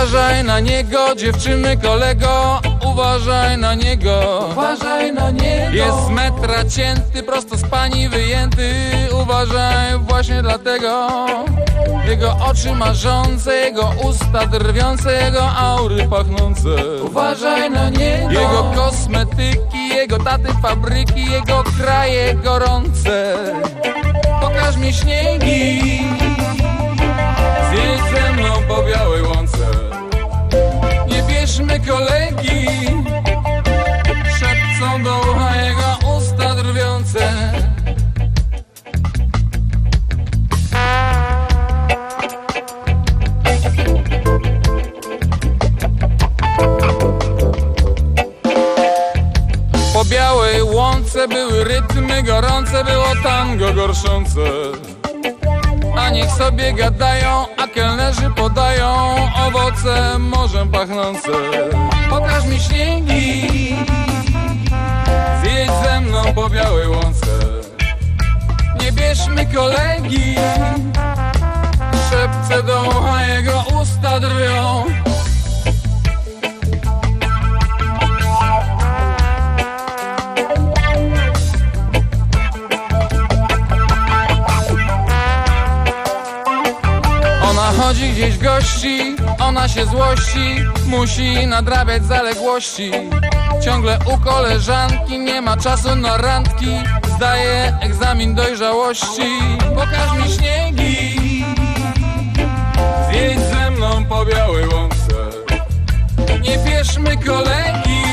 Uważaj na niego, dziewczyny, kolego, uważaj na niego. Uważaj na niego. Jest z metra cięty, prosto z pani wyjęty. Uważaj właśnie dlatego. Jego oczy marzące, jego usta drwiące, jego aury pachnące. Uważaj na niego. Jego kosmetyki, jego taty fabryki, jego kraje gorące. Pokaż mi śniegi, zjedź ze mną po białej łące. Nie bierzmy kolegi, szepcą do ucha jego usta drwiące. Po białej łące były rytmy gorące, było tango gorszące. A niech sobie gadają, a kelnerzy podają owoce morzem pachnące. Pokaż mi śniegi, zjedź ze mną po białej łące. Nie bierzmy kolegi, szepce do ucha jego usta drwią. Chodzi gdzieś gości, ona się złości, musi nadrabiać zaległości. Ciągle u koleżanki, nie ma czasu na randki, zdaje egzamin dojrzałości. Pokaż mi śniegi, zjedź ze mną po białej łące. Nie bierzmy kolegi,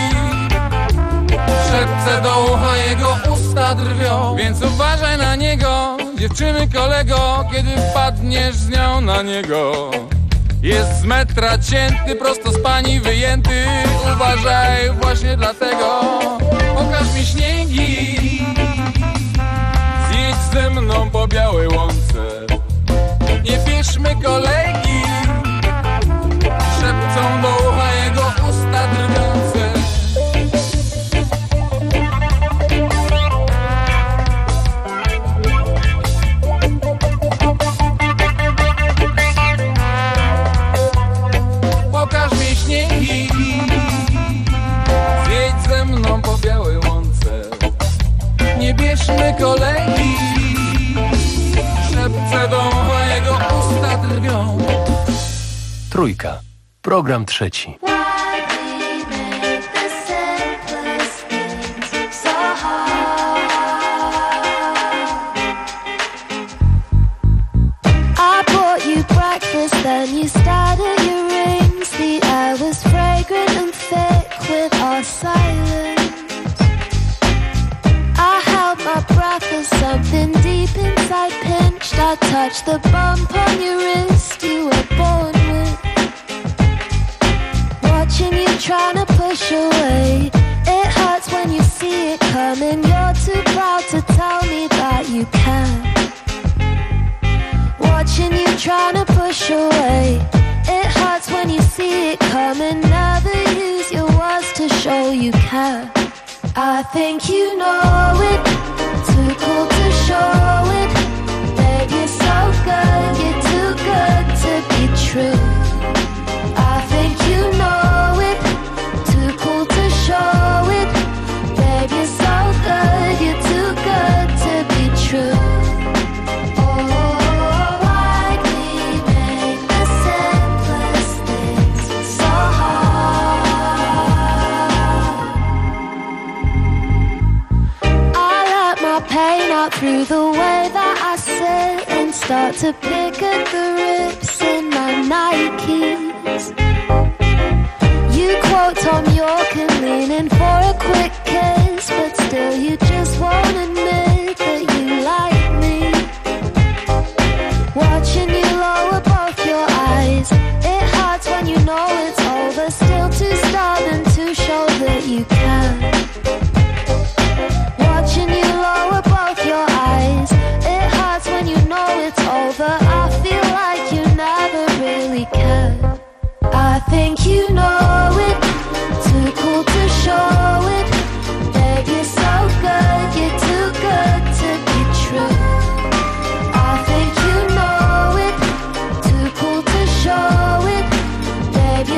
szepce do ucha jego usta drwią. Więc uważaj na niego, dziewczyny, kolego, kiedy wpadniesz z nią na niego. Jest z metra cięty, prosto z pani wyjęty. Uważaj właśnie dlatego. Pokaż mi śniegi, zjedź ze mną po białej łące. Nie bierzmy kolegi, szepcą do ucha jego usta drwiące. Pokaż mi śniegi, zjedź ze mną po białej łące. Nie bierzmy kolegi, szepce do ucha jego usta drwią. Trójka. Program trzeci. Then you started your rings. The air was fragrant and thick with our silence. I held my breath as something deep inside pinched. I touched the bump on your wrist you were born with. Watching you trying to push away. It hurts when you see it coming. You're too proud to tell me that you can. Watching you trying to push away. It hurts when you see it coming. Never use your words to show you care. I think you know it, too cool to show it. Babe, you're so good, you're too good to be true. I think you know it, too cool to show it. Babe, you're so good, you're too good to be true. Pain out through the way that I sit and start to pick at the rips in my Nikes. You quote Tom York and lean in for a quick kiss, but still you just won't admit that you like me. Watching you lower both your eyes, it hurts when you know it's over. Still too stubborn to show that you can. Watching you lower both your eyes, it hurts when you know it's over. I feel like you never really cared. I think you know it, too cool to show it. Babe, you're so good, you're too good to be true. I think you know it, too cool to show it. Babe,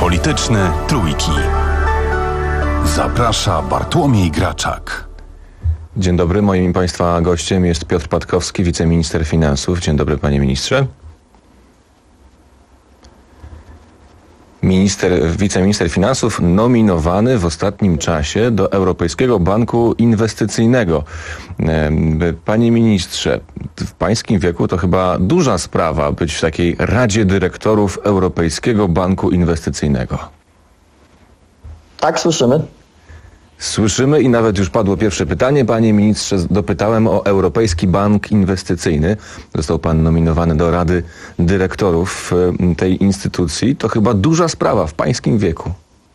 polityczny Trójki. Zaprasza Bartłomiej Graczak. Dzień dobry, moim i Państwa gościem jest Piotr Patkowski, wiceminister finansów. Dzień dobry, panie ministrze. Minister, wiceminister finansów nominowany w ostatnim czasie do Europejskiego Banku Inwestycyjnego. Panie ministrze, w pańskim wieku to chyba duża sprawa być w takiej Radzie Dyrektorów Europejskiego Banku Inwestycyjnego. Tak, słyszymy. Słyszymy i nawet już padło pierwsze pytanie. Panie ministrze, dopytałem o Europejski Bank Inwestycyjny. Został pan nominowany do Rady Dyrektorów tej instytucji. To chyba duża sprawa w pańskim wieku.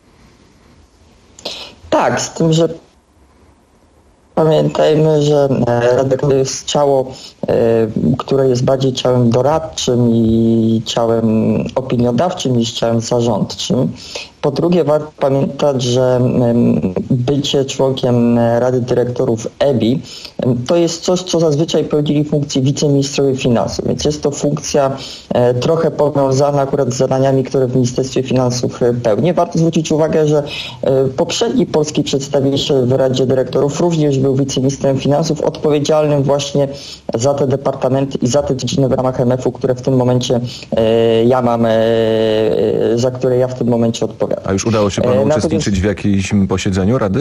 Tak, z tym, że pamiętajmy, że Rada to jest ciało, które jest bardziej ciałem doradczym i ciałem opiniodawczym niż ciałem zarządczym. Po drugie, warto pamiętać, że bycie członkiem Rady Dyrektorów E B I to jest coś, co zazwyczaj pełnili funkcję wiceministrowie finansów, więc jest to funkcja trochę powiązana akurat z zadaniami, które w Ministerstwie Finansów pełni. Warto zwrócić uwagę, że poprzedni polski przedstawiciel w Radzie Dyrektorów również był wiceministrem finansów odpowiedzialnym właśnie za te departamenty i za te dziedziny w ramach M F u, które w tym momencie ja mam, za które ja w tym momencie odpowiadam. A już udało się panu uczestniczyć w jakimś posiedzeniu Rady?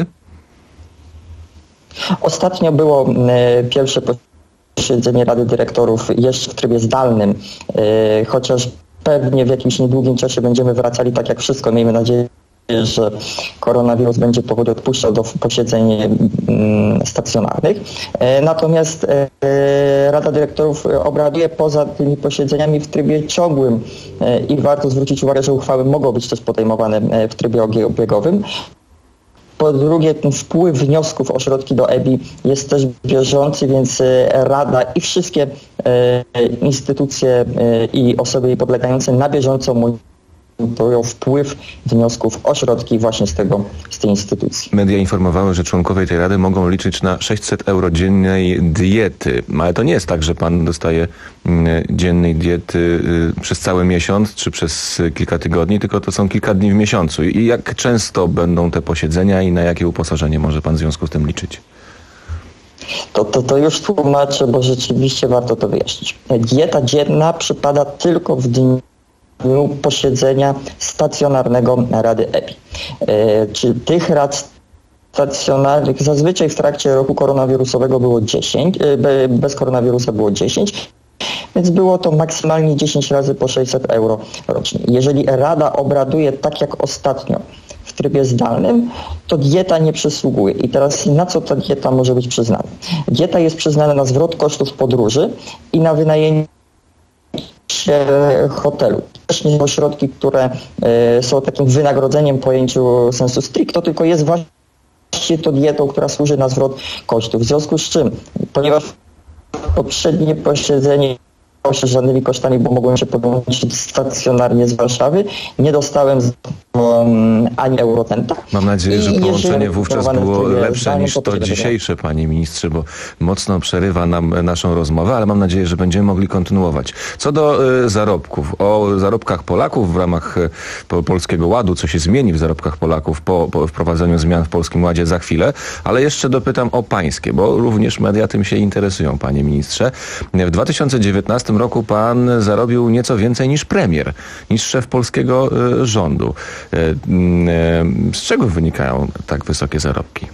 Ostatnio było pierwsze posiedzenie Rady Dyrektorów jeszcze w trybie zdalnym, chociaż pewnie w jakimś niedługim czasie będziemy wracali, tak jak wszystko. Miejmy nadzieję, że koronawirus będzie powoli odpuszczał do posiedzeń stacjonarnych. Natomiast Rada Dyrektorów obraduje poza tymi posiedzeniami w trybie ciągłym i warto zwrócić uwagę, że uchwały mogą być też podejmowane w trybie obiegowym. Po drugie, ten wpływ wniosków o środki do E B I jest też bieżący, więc Rada i wszystkie instytucje i osoby jej podlegające na bieżąco monitorują wpływ wniosków o środki właśnie z, tego, z tej instytucji. Media informowały, że członkowie tej Rady mogą liczyć na sześćset euro dziennej diety. Ale to nie jest tak, że pan dostaje dziennej diety przez cały miesiąc czy przez kilka tygodni, tylko to są kilka dni w miesiącu. I jak często będą te posiedzenia i na jakie uposażenie może pan w związku z tym liczyć? To, to, to już tłumaczę, bo rzeczywiście warto to wyjaśnić. Dieta dzienna przypada tylko w dniu posiedzenia stacjonarnego Rady E B I. E, czy tych rad stacjonarnych zazwyczaj w trakcie roku koronawirusowego było dziesięć, e, bez koronawirusa było dziesięć, więc było to maksymalnie dziesięć razy po sześćset euro rocznie. Jeżeli Rada obraduje tak jak ostatnio w trybie zdalnym, to dieta nie przysługuje. I teraz na co ta dieta może być przyznana? Dieta jest przyznana na zwrot kosztów podróży i na wynajęcie hotelu. Też nie są środki, które y, są takim wynagrodzeniem w pojęciu sensu stricto, tylko jest właśnie to dietą, która służy na zwrot kosztów. W związku z czym, ponieważ poprzednie posiedzenie się żadnymi kosztami, bo mogłem się podłączyć stacjonarnie z Warszawy, nie dostałem z, um, ani eurocenta. Mam nadzieję, że połączenie wówczas było lepsze niż to dzisiejsze, panie ministrze, bo mocno przerywa nam naszą rozmowę, ale mam nadzieję, że będziemy mogli kontynuować. Co do y, zarobków. O zarobkach Polaków w ramach y, po, Polskiego Ładu, co się zmieni w zarobkach Polaków po, po wprowadzeniu zmian w Polskim Ładzie za chwilę, ale jeszcze dopytam o pańskie, bo również media tym się interesują, panie ministrze. W dwa tysiące dziewiętnastym roku pan zarobił nieco więcej niż premier, niż szef polskiego y, rządu. Y, y, z czego wynikają tak wysokie zarobki?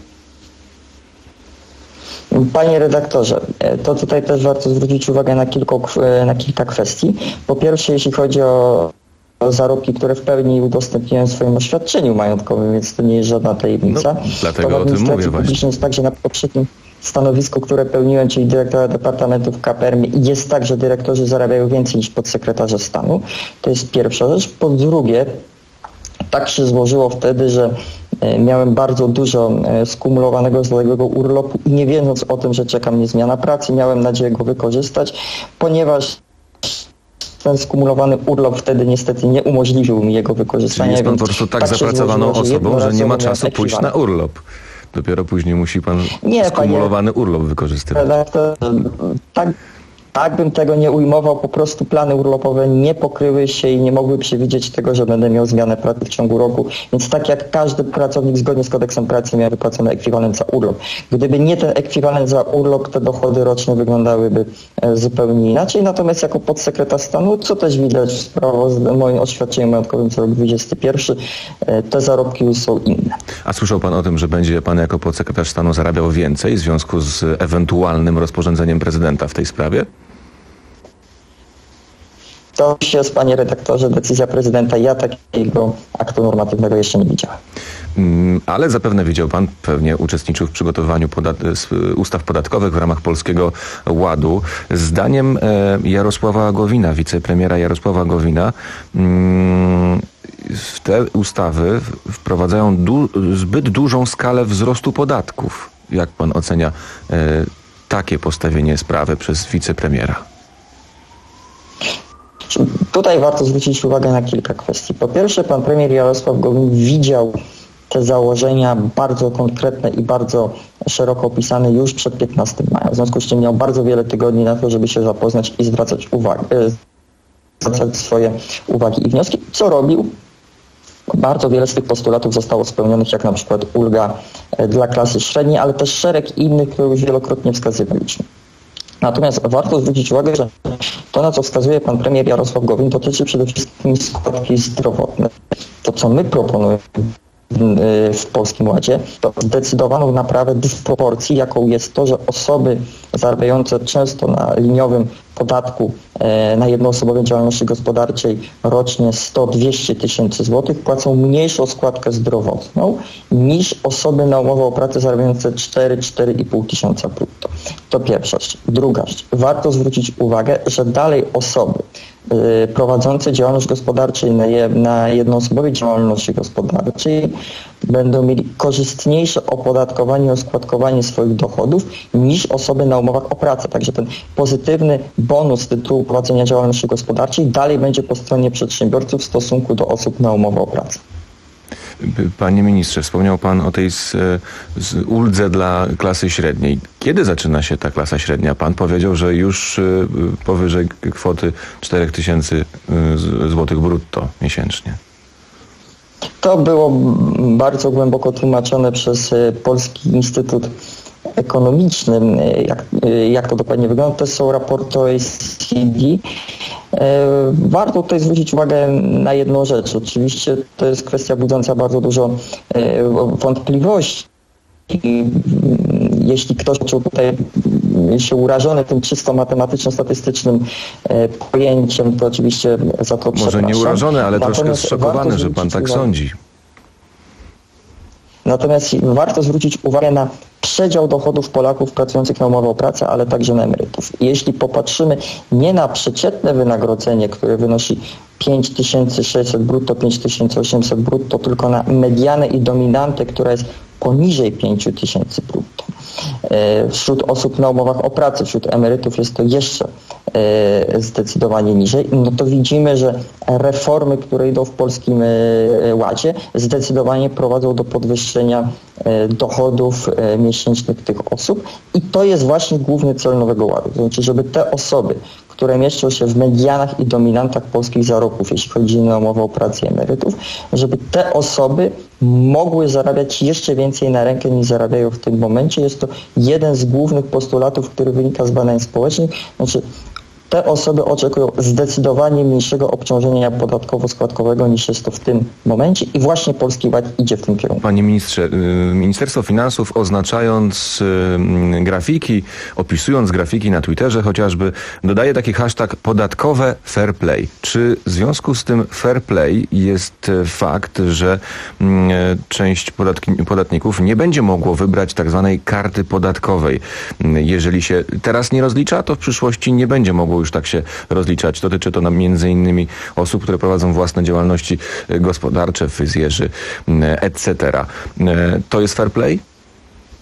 Panie redaktorze, to tutaj też warto zwrócić uwagę na, kilku, na kilka kwestii. Po pierwsze, jeśli chodzi o zarobki, które w pełni udostępniłem w swoim oświadczeniu majątkowym, więc to nie jest żadna tajemnica. No, dlatego to o tym mówię właśnie. Jest tak, że na poprzednim stanowisku, które pełniłem, czyli dyrektora Departamentów K P R M, jest tak, że dyrektorzy zarabiają więcej niż podsekretarze stanu. To jest pierwsza rzecz. Po drugie, tak się złożyło wtedy, że miałem bardzo dużo skumulowanego zaległego urlopu i nie wiedząc o tym, że czeka mnie zmiana pracy, miałem nadzieję go wykorzystać, ponieważ ten skumulowany urlop wtedy niestety nie umożliwił mi jego wykorzystania. Czyli jest pan po prostu tak, tak zapracowaną złożyło, osobą, że nie ma czasu pójść na urlop. Dopiero później musi pan nie, skumulowany panie, urlop wykorzystywać. Tak, jak bym tego nie ujmował, po prostu plany urlopowe nie pokryły się i nie mogły przewidzieć tego, że będę miał zmianę pracy w ciągu roku. Więc tak jak każdy pracownik zgodnie z kodeksem pracy miał wypłacony ekwiwalent za urlop. Gdyby nie ten ekwiwalent za urlop, te dochody roczne wyglądałyby zupełnie inaczej. Natomiast jako podsekretarz stanu, co też widać w sprawozdaniu, moim oświadczeniu majątkowym za rok dwudziesty pierwszy, te zarobki już są inne. A słyszał pan o tym, że będzie pan jako podsekretarz stanu zarabiał więcej w związku z ewentualnym rozporządzeniem prezydenta w tej sprawie? To już jest, panie redaktorze, decyzja prezydenta. Ja takiego aktu normatywnego jeszcze nie widziałem. Ale zapewne widział pan, pewnie uczestniczył w przygotowaniu podat- ustaw podatkowych w ramach Polskiego Ładu. Zdaniem Jarosława Gowina, wicepremiera Jarosława Gowina, te ustawy wprowadzają du- zbyt dużą skalę wzrostu podatków. Jak pan ocenia takie postawienie sprawy przez wicepremiera? Tutaj warto zwrócić uwagę na kilka kwestii. Po pierwsze, pan premier Jarosław Gowin widział te założenia bardzo konkretne i bardzo szeroko opisane już przed piętnastego maja. W związku z czym miał bardzo wiele tygodni na to, żeby się zapoznać i zwracać uwagę, zwracać swoje uwagi i wnioski. Co robił? Bardzo wiele z tych postulatów zostało spełnionych, jak na przykład ulga dla klasy średniej, ale też szereg innych, które już wielokrotnie wskazywaliśmy. Natomiast warto zwrócić uwagę, że to, na co wskazuje pan premier Jarosław Gowin, dotyczy przede wszystkim składki zdrowotne. To, co my proponujemy w Polskim Ładzie, to zdecydowaną naprawę dysproporcji, jaką jest to, że osoby zarabiające często na liniowym podatku e, na jednoosobowej działalności gospodarczej rocznie sto do dwustu tysięcy złotych płacą mniejszą składkę zdrowotną niż osoby na umowę o pracę zarabiające cztery do czterech i pół tysiąca brutto. To pierwsza rzecz. Druga rzecz. Warto zwrócić uwagę, że dalej osoby y, prowadzące działalność gospodarczą na, je, na jednoosobowej działalności gospodarczej będą mieli korzystniejsze opodatkowanie i oskładkowanie swoich dochodów niż osoby na umowach o pracę. Także ten pozytywny bonus z tytułu prowadzenia działalności gospodarczej dalej będzie po stronie przedsiębiorców w stosunku do osób na umowę o pracę. Panie ministrze, wspomniał pan o tej z, z uldze dla klasy średniej. Kiedy zaczyna się ta klasa średnia? Pan powiedział, że już powyżej kwoty czterech tysięcy złotych brutto miesięcznie. To było bardzo głęboko tłumaczone przez Polski Instytut Ekonomiczny. Jak, jak to dokładnie wygląda? To są raporty O E C D. Warto tutaj zwrócić uwagę na jedną rzecz. Oczywiście to jest kwestia budząca bardzo dużo wątpliwości. Jeśli ktoś czuł tutaj się urażony tym czysto matematyczno-statystycznym pojęciem, to oczywiście za to przepraszam. Może nie urażony, ale Natomiast troszkę zszokowany, że pan tak uwagę. sądzi. Natomiast warto zwrócić uwagę na przedział dochodów Polaków pracujących na umowę o pracę, ale także na emerytów. Jeśli popatrzymy nie na przeciętne wynagrodzenie, które wynosi pięć tysięcy sześćset brutto, pięć tysięcy osiemset brutto, tylko na medianę i dominantę, która jest poniżej pięć tysięcy brutto. Wśród osób na umowach o pracę, wśród emerytów jest to jeszcze zdecydowanie niżej, no to widzimy, że reformy, które idą w Polskim Ładzie, zdecydowanie prowadzą do podwyższenia dochodów miesięcznych tych osób i to jest właśnie główny cel Nowego Ładu. To znaczy, żeby te osoby, które mieszczą się w medianach i dominantach polskich zarobków, jeśli chodzi o umowę o pracę i emerytów, żeby te osoby mogły zarabiać jeszcze więcej na rękę niż zarabiają w tym momencie. Jest to jeden z głównych postulatów, który wynika z badań społecznych. Znaczy, te osoby oczekują zdecydowanie mniejszego obciążenia podatkowo-składkowego niż jest to w tym momencie i właśnie Polski Ład idzie w tym kierunku. Panie ministrze, Ministerstwo Finansów oznaczając grafiki, opisując grafiki na Twitterze chociażby, dodaje taki hashtag podatkowe fair play. Czy w związku z tym fair play jest fakt, że część podatki, podatników nie będzie mogło wybrać tak zwanej karty podatkowej? Jeżeli się teraz nie rozlicza, to w przyszłości nie będzie mogło już tak się rozliczać. Dotyczy to nam między innymi osób, które prowadzą własne działalności gospodarcze, fryzjerzy, et cetera. To jest fair play?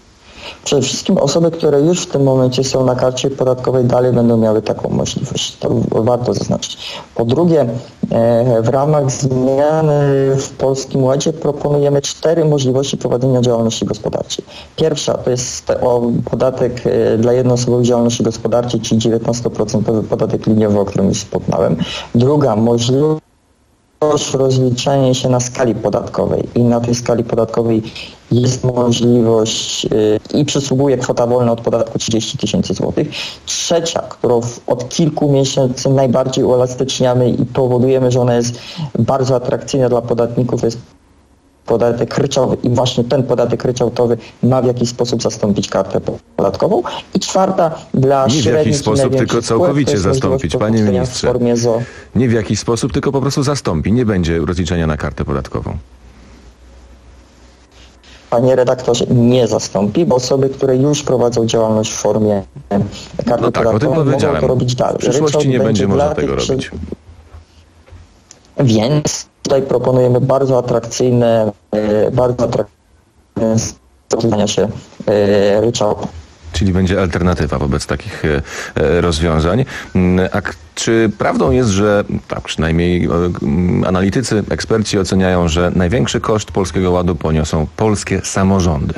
Przede wszystkim osoby, które już w tym momencie są na karcie podatkowej, dalej będą miały taką możliwość. To warto zaznaczyć. Po drugie, w ramach zmiany w Polskim Ładzie proponujemy cztery możliwości prowadzenia działalności gospodarczej. Pierwsza to jest podatek dla jednoosobowej działalności gospodarczej, czyli dziewiętnastoprocentowy podatek liniowy, o którym już wspomniałem. Druga możliwość rozliczania się na skali podatkowej i na tej skali podatkowej jest możliwość yy, i przysługuje kwota wolna od podatku trzydzieści tysięcy złotych. Trzecia, którą w, od kilku miesięcy najbardziej uelastyczniamy i powodujemy, że ona jest bardzo atrakcyjna dla podatników, jest podatek ryczałtowy i właśnie ten podatek ryczałtowy ma w jakiś sposób zastąpić kartę podatkową. I czwarta dla Nie w średnich jakiś sposób, tylko całkowicie zastąpić, panie ministrze. Nie w jakiś sposób, tylko po prostu zastąpi. Nie będzie rozliczenia na kartę podatkową. Panie redaktorze, nie zastąpi, bo osoby, które już prowadzą działalność w formie karty No tak, o tym podatkowej, mogą powiedziałem. to robić dalej. W przyszłości Ryczałt nie będzie można dla tego tych, robić. Więc tutaj proponujemy bardzo atrakcyjne, e, bardzo atrakcyjne stosowania się e, ryczałtu. Czyli będzie alternatywa wobec takich e, e, rozwiązań. Mm, A k- czy prawdą jest, że tak przynajmniej e, m, analitycy, eksperci oceniają, że największy koszt Polskiego Ładu poniosą polskie samorządy?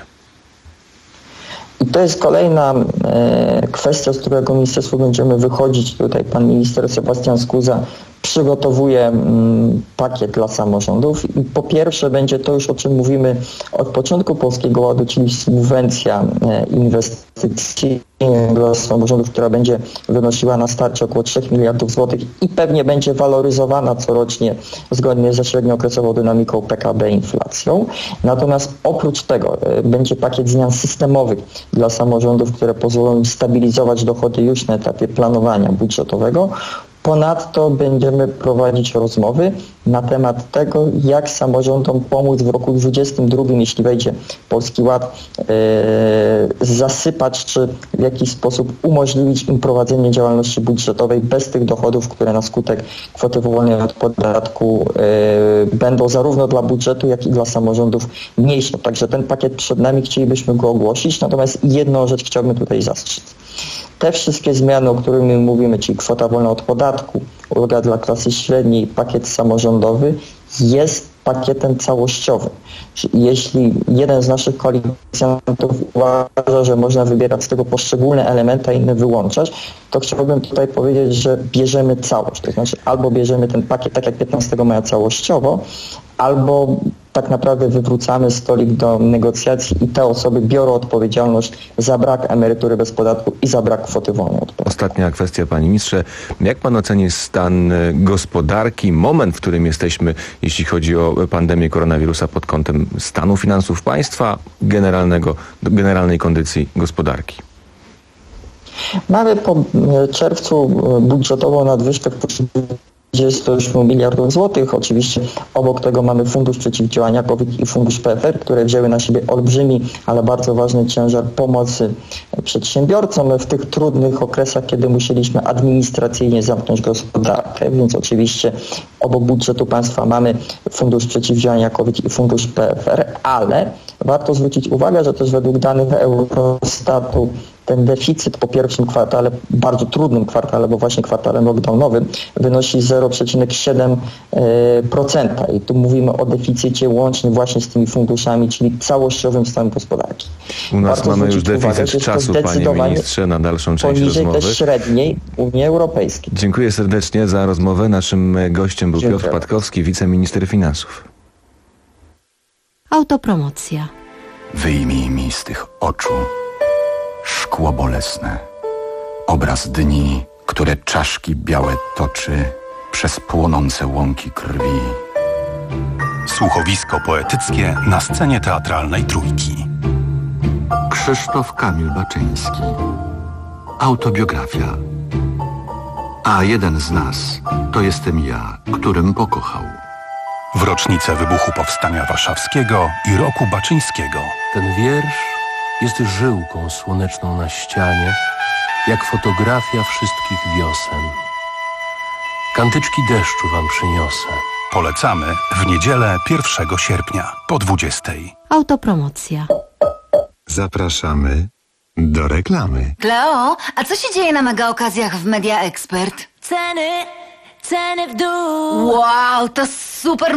I to jest kolejna e, kwestia, z którego ministerstwo będziemy wychodzić. Tutaj pan minister Sebastian Skuza przygotowuje mm, pakiet dla samorządów i po pierwsze będzie to już, o czym mówimy od początku Polskiego Ładu, czyli subwencja e, inwestycyjna dla samorządów, która będzie wynosiła na starcie około trzech miliardów złotych i pewnie będzie waloryzowana corocznie zgodnie ze średniookresową dynamiką P K B inflacją. Natomiast oprócz tego e, będzie pakiet zmian systemowych dla samorządów, które pozwolą im stabilizować dochody już na etapie planowania budżetowego. Ponadto będziemy prowadzić rozmowy na temat tego, jak samorządom pomóc w roku dwudziestym drugim, jeśli wejdzie Polski Ład, yy, zasypać czy w jakiś sposób umożliwić im prowadzenie działalności budżetowej bez tych dochodów, które na skutek kwoty wolnej od podatku yy, będą zarówno dla budżetu, jak i dla samorządów mniejsze. Także ten pakiet przed nami, chcielibyśmy go ogłosić, natomiast jedną rzecz chciałbym tutaj zastrzec. Te wszystkie zmiany, o których my mówimy, czyli kwota wolna od podatku, ulga dla klasy średniej, pakiet samorządowy, jest pakietem całościowym. Czyli jeśli jeden z naszych koalicjantów uważa, że można wybierać z tego poszczególne elementy, a inne wyłączać, to chciałbym tutaj powiedzieć, że bierzemy całość. To znaczy albo bierzemy ten pakiet tak jak piętnastego maja całościowo, albo tak naprawdę wywrócamy stolik do negocjacji i te osoby biorą odpowiedzialność za brak emerytury bez podatku i za brak kwoty wolnej od podatku. Ostatnia kwestia, panie ministrze. Jak pan oceni stan e, gospodarki, moment, w którym jesteśmy, jeśli chodzi o pandemię koronawirusa pod kątem stanu finansów państwa, generalnego, generalnej kondycji gospodarki? Mamy po czerwcu budżetową nadwyżkę w trzydzieści osiem miliardów złotych. Oczywiście obok tego mamy Fundusz Przeciwdziałania COVID i Fundusz P F R, które wzięły na siebie olbrzymi, ale bardzo ważny ciężar pomocy przedsiębiorcom w tych trudnych okresach, kiedy musieliśmy administracyjnie zamknąć gospodarkę, więc oczywiście obok budżetu państwa mamy Fundusz Przeciwdziałania COVID i Fundusz P F R, ale warto zwrócić uwagę, że też według danych Eurostatu ten deficyt po pierwszym kwartale, bardzo trudnym kwartale, bo właśnie kwartale lockdownowym, wynosi zero przecinek siedem procent. I tu mówimy o deficycie łącznie właśnie z tymi funduszami, czyli całościowym stanem gospodarki. U nas Warto mamy już deficyt uwagę, czasu, panie ministrze, na dalszą część poniżej rozmowy. też średniej Unii Europejskiej. Dziękuję serdecznie za rozmowę. Naszym gościem był Dziękuję. Piotr Patkowski, wiceminister finansów. Autopromocja. Wyjmij mi z tych oczu szkło bolesne. Obraz dni, które czaszki białe toczy przez płonące łąki krwi. Słuchowisko poetyckie na scenie teatralnej Trójki. Krzysztof Kamil Baczyński. Autobiografia. A jeden z nas to jestem ja, którym pokochał. W rocznicę wybuchu Powstania Warszawskiego i roku Baczyńskiego. Ten wiersz jest żyłką słoneczną na ścianie, jak fotografia wszystkich wiosen. Kantyczki deszczu wam przyniosę. Polecamy w niedzielę pierwszego sierpnia po dwudziestej. Autopromocja. Zapraszamy do reklamy. Kleo, a co się dzieje na mega okazjach w Media Expert? Ceny, ceny w dół. Wow, to super